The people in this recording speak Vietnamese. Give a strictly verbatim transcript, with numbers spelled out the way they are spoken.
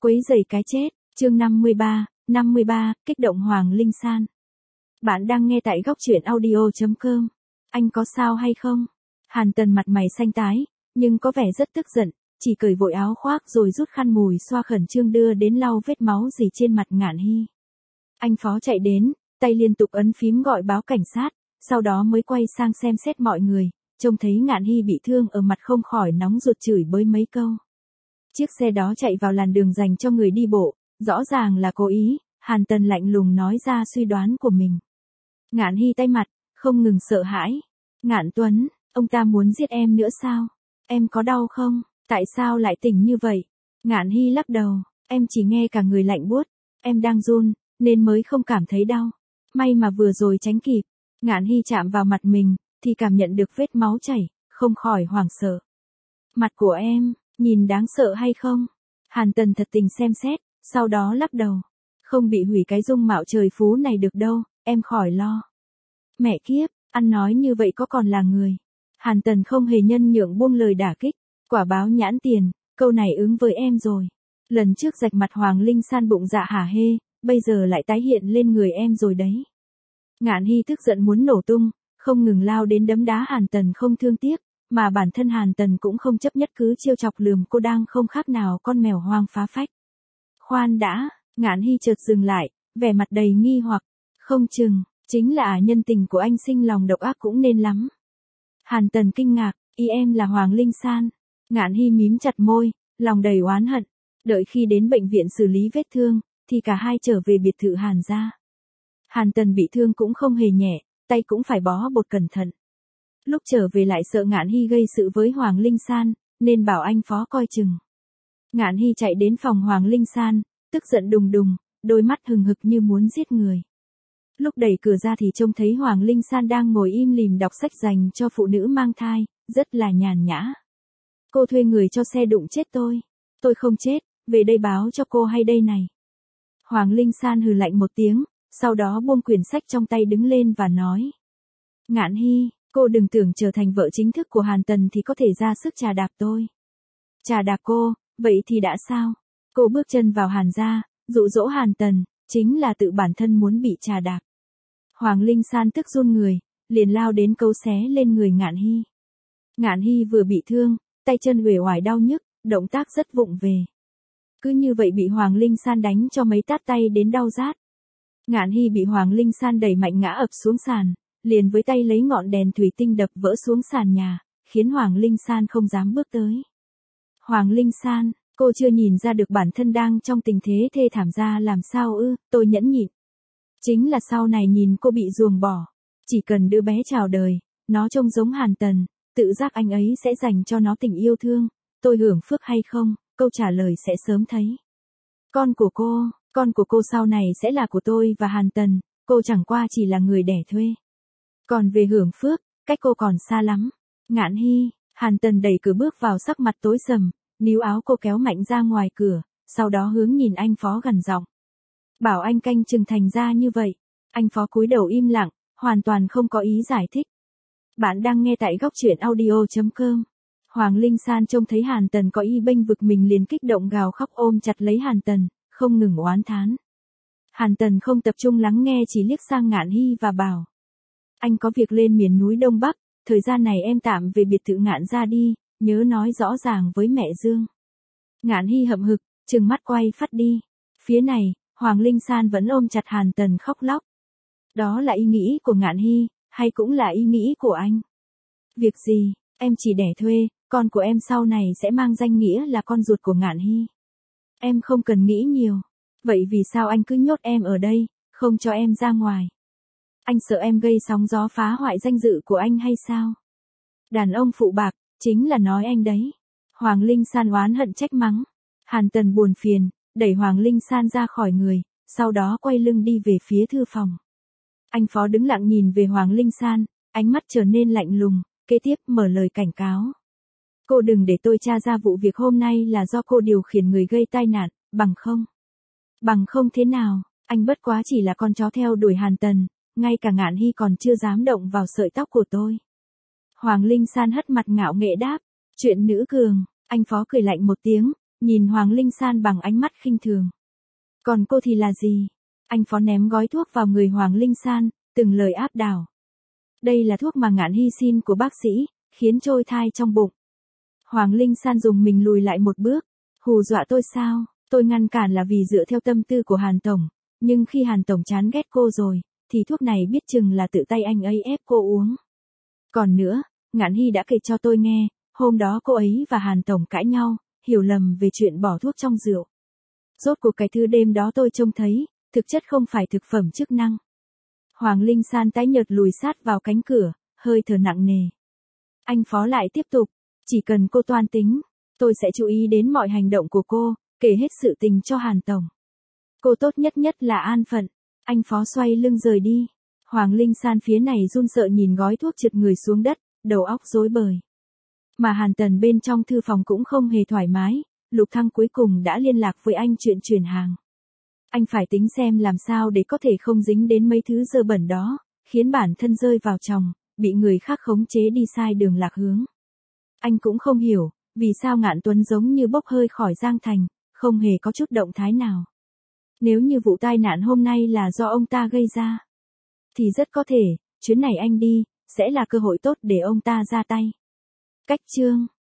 Quấy rầy cái chết, chương năm mươi ba, năm mươi ba, kích động Hoàng Linh San. Bạn đang nghe tại góc truyện audio chấm com. Anh có sao hay không? Hàn Tần mặt mày xanh tái, nhưng có vẻ rất tức giận, chỉ cởi vội áo khoác rồi rút khăn mùi xoa khẩn trương đưa đến lau vết máu gì trên mặt Ngạn Hy. Anh Phó chạy đến, tay liên tục ấn phím gọi báo cảnh sát, sau đó mới quay sang xem xét mọi người, trông thấy Ngạn Hy bị thương ở mặt không khỏi nóng ruột chửi bới mấy câu. Chiếc xe đó chạy vào làn đường dành cho người đi bộ, rõ ràng là cố ý, Hàn Tần lạnh lùng nói ra suy đoán của mình. Ngạn Hy tay mặt, không ngừng sợ hãi. Ngạn Tuấn, ông ta muốn giết em nữa sao? Em có đau không? Tại sao lại tỉnh như vậy? Ngạn Hy lắc đầu, em chỉ nghe cả người lạnh buốt, em đang run, nên mới không cảm thấy đau. May mà vừa rồi tránh kịp. Ngạn Hy chạm vào mặt mình, thì cảm nhận được vết máu chảy, không khỏi hoảng sợ. Mặt của em, nhìn đáng sợ hay không? Hàn Tần thật tình xem xét, sau đó lắc đầu. Không bị hủy cái dung mạo trời phú này được đâu, em khỏi lo. Mẹ kiếp, ăn nói như vậy có còn là người. Hàn Tần không hề nhân nhượng buông lời đả kích. Quả báo nhãn tiền, câu này ứng với em rồi. Lần trước rạch mặt Hoàng Linh San bụng dạ hả hê, bây giờ lại tái hiện lên người em rồi đấy. Ngạn Hy tức giận muốn nổ tung, không ngừng lao đến đấm đá Hàn Tần không thương tiếc, mà bản thân Hàn Tần cũng không chấp nhất cứ trêu chọc lườm cô đang không khác nào con mèo hoang phá phách. Khoan đã, Ngạn Hy chợt dừng lại, vẻ mặt đầy nghi hoặc, không chừng, chính là nhân tình của anh sinh lòng độc ác cũng nên lắm. Hàn Tần kinh ngạc, ý em là Hoàng Linh San. Ngạn Hy mím chặt môi, lòng đầy oán hận, đợi khi đến bệnh viện xử lý vết thương, thì cả hai trở về biệt thự Hàn gia. Hàn Tần bị thương cũng không hề nhẹ, tay cũng phải bó bột cẩn thận. Lúc trở về lại sợ Ngạn Hy gây sự với Hoàng Linh San, nên bảo anh Phó coi chừng. Ngạn Hy chạy đến phòng Hoàng Linh San, tức giận đùng đùng, đôi mắt hừng hực như muốn giết người. Lúc đẩy cửa ra thì trông thấy Hoàng Linh San đang ngồi im lìm đọc sách dành cho phụ nữ mang thai, rất là nhàn nhã. Cô thuê người cho xe đụng chết tôi. Tôi không chết, về đây báo cho cô hay đây này. Hoàng Linh San hừ lạnh một tiếng, sau đó buông quyển sách trong tay đứng lên và nói. Ngạn Hy, cô đừng tưởng trở thành vợ chính thức của Hàn Tần thì có thể ra sức trà đạp tôi. Trà đạp cô, vậy thì đã sao? Cô bước chân vào Hàn gia, dụ dỗ Hàn Tần, chính là tự bản thân muốn bị trà đạp. Hoàng Linh San tức run người, liền lao đến cấu xé lên người Ngạn Hy. Ngạn Hy vừa bị thương, tay chân uể oải đau nhức, động tác rất vụng về. Cứ như vậy bị Hoàng Linh San đánh cho mấy tát tay đến đau rát. Ngạn Hy bị Hoàng Linh San đẩy mạnh ngã ập xuống sàn, liền với tay lấy ngọn đèn thủy tinh đập vỡ xuống sàn nhà, khiến Hoàng Linh San không dám bước tới. Hoàng Linh San, cô chưa nhìn ra được bản thân đang trong tình thế thê thảm ra làm sao ư? Tôi nhẫn nhịn. Chính là sau này nhìn cô bị ruồng bỏ, chỉ cần đứa bé chào đời, nó trông giống Hàn Tần, tự giác anh ấy sẽ dành cho nó tình yêu thương, tôi hưởng phước hay không, câu trả lời sẽ sớm thấy. Con của cô, con của cô sau này sẽ là của tôi và Hàn Tần, cô chẳng qua chỉ là người đẻ thuê. Còn về hưởng phước, cách cô còn xa lắm. Ngạn Hy, Hàn Tần đẩy cửa bước vào sắc mặt tối sầm, níu áo cô kéo mạnh ra ngoài cửa, sau đó hướng nhìn anh Phó gần giọng. Bảo anh canh chừng thành ra như vậy. Anh Phó cúi đầu im lặng, hoàn toàn không có ý giải thích. Bạn đang nghe tại góc truyện audio chấm com. Hoàng Linh San trông thấy Hàn Tần có ý bênh vực mình liền kích động gào khóc ôm chặt lấy Hàn Tần, không ngừng oán thán. Hàn Tần không tập trung lắng nghe chỉ liếc sang Ngạn Hy và bảo. Anh có việc lên miền núi Đông Bắc, thời gian này em tạm về biệt thự Ngạn ra đi, nhớ nói rõ ràng với mẹ Dương. Ngạn Hy hậm hực, trừng mắt quay phát đi. Phía này, Hoàng Linh San vẫn ôm chặt Hàn Tần khóc lóc. Đó là ý nghĩ của Ngạn Hy, hay cũng là ý nghĩ của anh? Việc gì, em chỉ đẻ thuê, con của em sau này sẽ mang danh nghĩa là con ruột của Ngạn Hy. Em không cần nghĩ nhiều. Vậy vì sao anh cứ nhốt em ở đây, không cho em ra ngoài? Anh sợ em gây sóng gió phá hoại danh dự của anh hay sao? Đàn ông phụ bạc, chính là nói anh đấy. Hoàng Linh San oán hận trách mắng. Hàn Tần buồn phiền, đẩy Hoàng Linh San ra khỏi người, sau đó quay lưng đi về phía thư phòng. Anh Phó đứng lặng nhìn về Hoàng Linh San, ánh mắt trở nên lạnh lùng, kế tiếp mở lời cảnh cáo. Cô đừng để tôi tra ra vụ việc hôm nay là do cô điều khiển người gây tai nạn, bằng không. Bằng không thế nào, anh bất quá chỉ là con chó theo đuổi Hàn Tần, ngay cả Ngạn Hy còn chưa dám động vào sợi tóc của tôi. Hoàng Linh San hất mặt ngạo nghễ đáp, chuyện nữ cường, anh Phó cười lạnh một tiếng, nhìn Hoàng Linh San bằng ánh mắt khinh thường. Còn cô thì là gì? Anh Phó ném gói thuốc vào người Hoàng Linh San, từng lời áp đảo. Đây là thuốc mà Ngạn Hy xin của bác sĩ, khiến trôi thai trong bụng. Hoàng Linh San dùng mình lùi lại một bước. Hù dọa tôi sao? Tôi ngăn cản là vì dựa theo tâm tư của Hàn Tổng. Nhưng khi Hàn Tổng chán ghét cô rồi, thì thuốc này biết chừng là tự tay anh ấy ép cô uống. Còn nữa, Ngạn Hy đã kể cho tôi nghe, hôm đó cô ấy và Hàn Tổng cãi nhau, hiểu lầm về chuyện bỏ thuốc trong rượu. Rốt cuộc cái thứ đêm đó tôi trông thấy, thực chất không phải thực phẩm chức năng. Hoàng Linh San tái nhợt lùi sát vào cánh cửa, hơi thở nặng nề. Anh Phó lại tiếp tục, chỉ cần cô toan tính, tôi sẽ chú ý đến mọi hành động của cô, kể hết sự tình cho Hàn Tổng. Cô tốt nhất nhất là an phận. Anh Phó xoay lưng rời đi. Hoàng Linh San phía này run sợ nhìn gói thuốc trượt người xuống đất, đầu óc rối bời. Mà Hàn Tần bên trong thư phòng cũng không hề thoải mái, Lục Thăng cuối cùng đã liên lạc với anh chuyện chuyển hàng. Anh phải tính xem làm sao để có thể không dính đến mấy thứ dơ bẩn đó, khiến bản thân rơi vào chòng, bị người khác khống chế đi sai đường lạc hướng. Anh cũng không hiểu, vì sao Ngạn Tuấn giống như bốc hơi khỏi Giang Thành, không hề có chút động thái nào. Nếu như vụ tai nạn hôm nay là do ông ta gây ra, thì rất có thể, chuyến này anh đi, sẽ là cơ hội tốt để ông ta ra tay. Cách chương